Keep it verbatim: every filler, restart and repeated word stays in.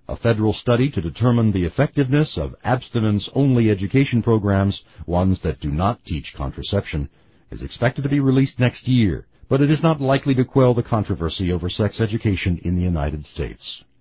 A federal study to determine the effectiveness of abstinence-only education programs, ones that do not teach contraception, is expected to be released next year, but it is not likely to quell the controversy over sex education in the United States.